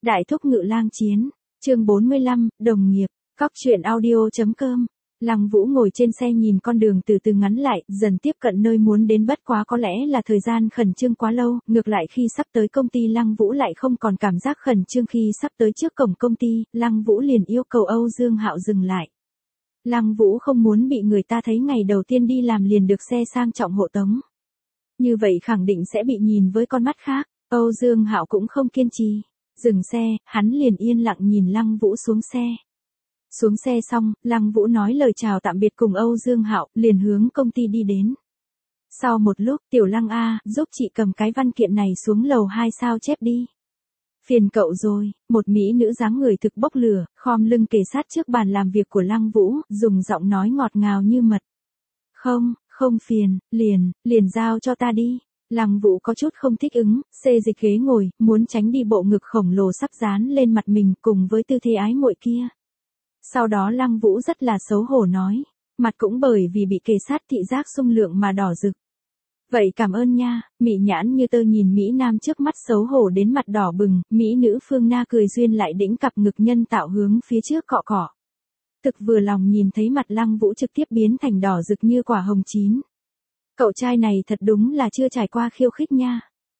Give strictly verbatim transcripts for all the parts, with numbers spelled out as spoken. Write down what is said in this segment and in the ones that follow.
Đại thúc ngự lang chiến, chương bốn mươi lăm, đồng nghiệp, Cóc truyện audio.com. Lăng Vũ ngồi trên xe nhìn con đường từ từ ngắn lại, dần tiếp cận nơi muốn đến, bất quá có lẽ là thời gian khẩn trương quá lâu, ngược lại khi sắp tới công ty Lăng Vũ lại không còn cảm giác khẩn trương. Khi sắp tới trước cổng công ty, Lăng Vũ liền yêu cầu Âu Dương Hạo dừng lại. Lăng Vũ không muốn bị người ta thấy ngày đầu tiên đi làm liền được xe sang trọng hộ tống. Như vậy khẳng định sẽ bị nhìn với con mắt khác. Âu Dương Hạo cũng không kiên trì. Dừng xe, hắn liền yên lặng nhìn Lăng Vũ xuống xe. Xuống xe xong, Lăng Vũ nói lời chào tạm biệt cùng Âu Dương Hạo, liền hướng công ty đi đến. Sau một lúc, tiểu Lăng A, giúp chị cầm cái văn kiện này xuống lầu hai sao chép đi. Phiền cậu rồi, một mỹ nữ dáng người thực bốc lửa, khom lưng kề sát trước bàn làm việc của Lăng Vũ, dùng giọng nói ngọt ngào như mật. Không, không phiền, liền, liền giao cho ta đi. Lăng Vũ có chút không thích ứng, xê dịch ghế ngồi, muốn tránh đi bộ ngực khổng lồ sắp dán lên mặt mình cùng với tư thế ái muội kia. Sau đó Lăng Vũ rất là xấu hổ nói, mặt cũng bởi vì bị kề sát thị giác xung lượng mà đỏ rực. Vậy cảm ơn nha, mị nhãn như tơ nhìn Mỹ Nam trước mắt xấu hổ đến mặt đỏ bừng, Mỹ nữ Phương Na cười duyên lại đĩnh cặp ngực nhân tạo hướng phía trước cọ cọ. Thực vừa lòng nhìn thấy mặt Lăng Vũ trực tiếp biến thành đỏ rực như quả hồng chín. Cậu trai này thật đúng là chưa trải qua khiêu khích nha.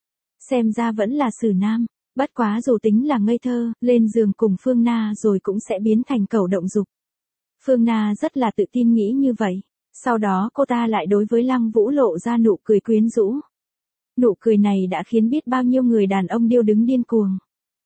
Xem ra vẫn là xử nam, bất quá dù tính là ngây thơ, lên giường cùng Phương Na rồi cũng sẽ biến thành cẩu động dục. Phương Na rất là tự tin nghĩ như vậy. Sau đó cô ta lại đối với Lăng Vũ lộ ra nụ cười quyến rũ. Nụ cười này đã khiến biết bao nhiêu người đàn ông điêu đứng điên cuồng.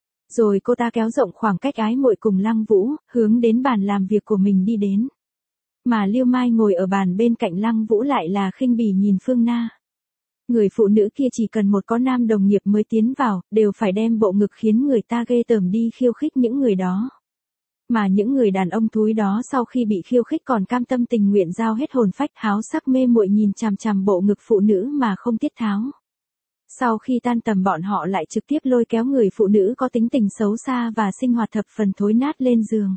Rồi cô ta kéo rộng khoảng cách ái muội cùng Lăng Vũ, hướng đến bàn làm việc của mình đi đến. Mà Liêu Mai ngồi ở bàn bên cạnh Lăng Vũ lại là khinh bỉ nhìn Phương Na. Người phụ nữ kia chỉ cần một có nam đồng nghiệp mới tiến vào, đều phải đem bộ ngực khiến người ta ghê tởm đi khiêu khích những người đó. Mà những người đàn ông thúi đó sau khi bị khiêu khích còn cam tâm tình nguyện giao hết hồn phách háo sắc mê muội nhìn chằm chằm bộ ngực phụ nữ mà không tiết tháo. Sau khi tan tầm bọn họ lại trực tiếp lôi kéo người phụ nữ có tính tình xấu xa và sinh hoạt thập phần thối nát lên giường.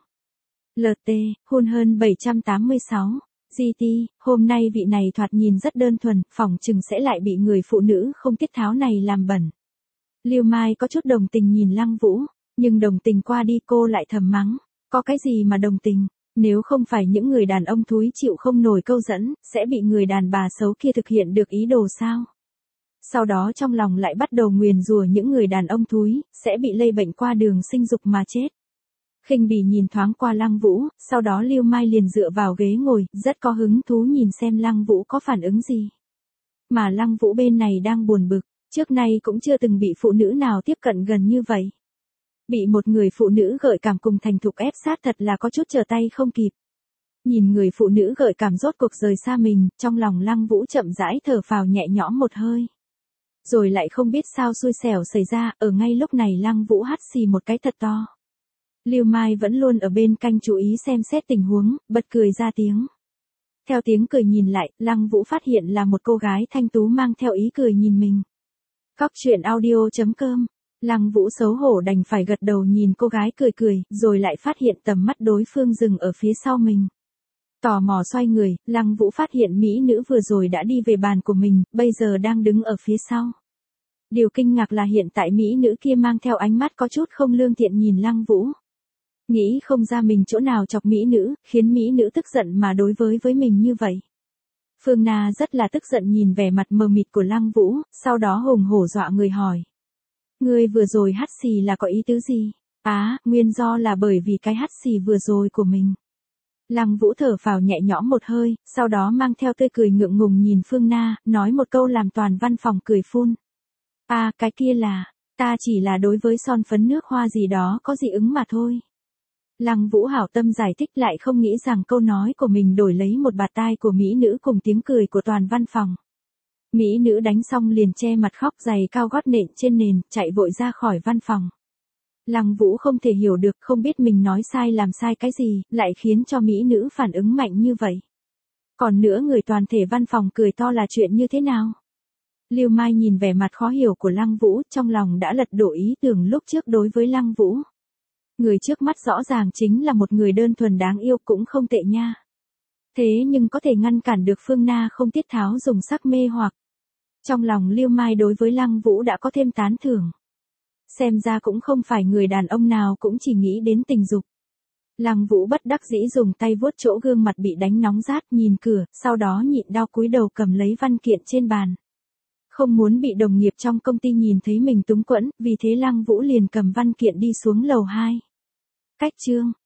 lờ tê, hôn hơn bảy trăm tám mươi sáu. giê tê, hôm nay vị này thoạt nhìn rất đơn thuần, phỏng chừng sẽ lại bị người phụ nữ không tiết tháo này làm bẩn. Liêu Mai có chút đồng tình nhìn Lăng Vũ, nhưng đồng tình qua đi cô lại thầm mắng. Có cái gì mà đồng tình, nếu không phải những người đàn ông thúi chịu không nổi câu dẫn, sẽ bị người đàn bà xấu kia thực hiện được ý đồ sao? Sau đó trong lòng lại bắt đầu nguyền rủa những người đàn ông thúi, sẽ bị lây bệnh qua đường sinh dục mà chết. Khinh bỉ nhìn thoáng qua Lăng Vũ, sau đó Liêu Mai liền dựa vào ghế ngồi, rất có hứng thú nhìn xem Lăng Vũ có phản ứng gì. Mà Lăng Vũ bên này đang buồn bực, trước nay cũng chưa từng bị phụ nữ nào tiếp cận gần như vậy. Bị một người phụ nữ gợi cảm cùng thành thục ép sát thật là có chút trở tay không kịp. Nhìn người phụ nữ gợi cảm rốt cuộc rời xa mình, trong lòng Lăng Vũ chậm rãi thở phào nhẹ nhõm một hơi. Rồi lại không biết sao xui xẻo xảy ra, ở ngay lúc này Lăng Vũ hắt xì một cái thật to. Liêu Mai vẫn luôn ở bên cạnh chú ý xem xét tình huống, bật cười ra tiếng. Theo tiếng cười nhìn lại, Lăng Vũ phát hiện là một cô gái thanh tú mang theo ý cười nhìn mình. Cóc truyện audio.com. Lăng Vũ xấu hổ đành phải gật đầu nhìn cô gái cười cười, rồi lại phát hiện tầm mắt đối phương dừng ở phía sau mình. Tò mò xoay người, Lăng Vũ phát hiện mỹ nữ vừa rồi đã đi về bàn của mình, bây giờ đang đứng ở phía sau. Điều kinh ngạc là hiện tại mỹ nữ kia mang theo ánh mắt có chút không lương thiện nhìn Lăng Vũ. Nghĩ không ra mình chỗ nào chọc mỹ nữ, khiến mỹ nữ tức giận mà đối với với mình như vậy. Phương Na rất là tức giận nhìn vẻ mặt mờ mịt của Lăng Vũ, sau đó hùng hổ dọa người hỏi. Ngươi vừa rồi hắt xì là có ý tứ gì? Á, à, nguyên do là bởi vì cái hắt xì vừa rồi của mình. Lăng Vũ thở phào nhẹ nhõm một hơi, sau đó mang theo tươi cười ngượng ngùng nhìn Phương Na, nói một câu làm toàn văn phòng cười phun. À, cái kia là, ta chỉ là đối với son phấn nước hoa gì đó có dị ứng mà thôi. Lăng Vũ hảo tâm giải thích lại không nghĩ rằng câu nói của mình đổi lấy một bạt tai của mỹ nữ cùng tiếng cười của toàn văn phòng. Mỹ nữ đánh xong liền che mặt khóc, giày cao gót nện trên nền, chạy vội ra khỏi văn phòng. Lăng Vũ không thể hiểu được, không biết mình nói sai làm sai cái gì, lại khiến cho mỹ nữ phản ứng mạnh như vậy. Còn nữa người toàn thể văn phòng cười to là chuyện như thế nào? Liêu Mai nhìn vẻ mặt khó hiểu của Lăng Vũ, trong lòng đã lật đổ ý tưởng lúc trước đối với Lăng Vũ. Người trước mắt rõ ràng chính là một người đơn thuần đáng yêu cũng không tệ nha. Thế nhưng có thể ngăn cản được Phương Na không tiết tháo dùng sắc mê hoặc. Trong lòng Liêu Mai đối với Lăng Vũ đã có thêm tán thưởng. Xem ra cũng không phải người đàn ông nào cũng chỉ nghĩ đến tình dục. Lăng Vũ bất đắc dĩ dùng tay vuốt chỗ gương mặt bị đánh nóng rát, nhìn cửa, sau đó nhịn đau cúi đầu cầm lấy văn kiện trên bàn. Không muốn bị đồng nghiệp trong công ty nhìn thấy mình túng quẫn, vì thế Lăng Vũ liền cầm văn kiện đi xuống lầu hai. Cách chương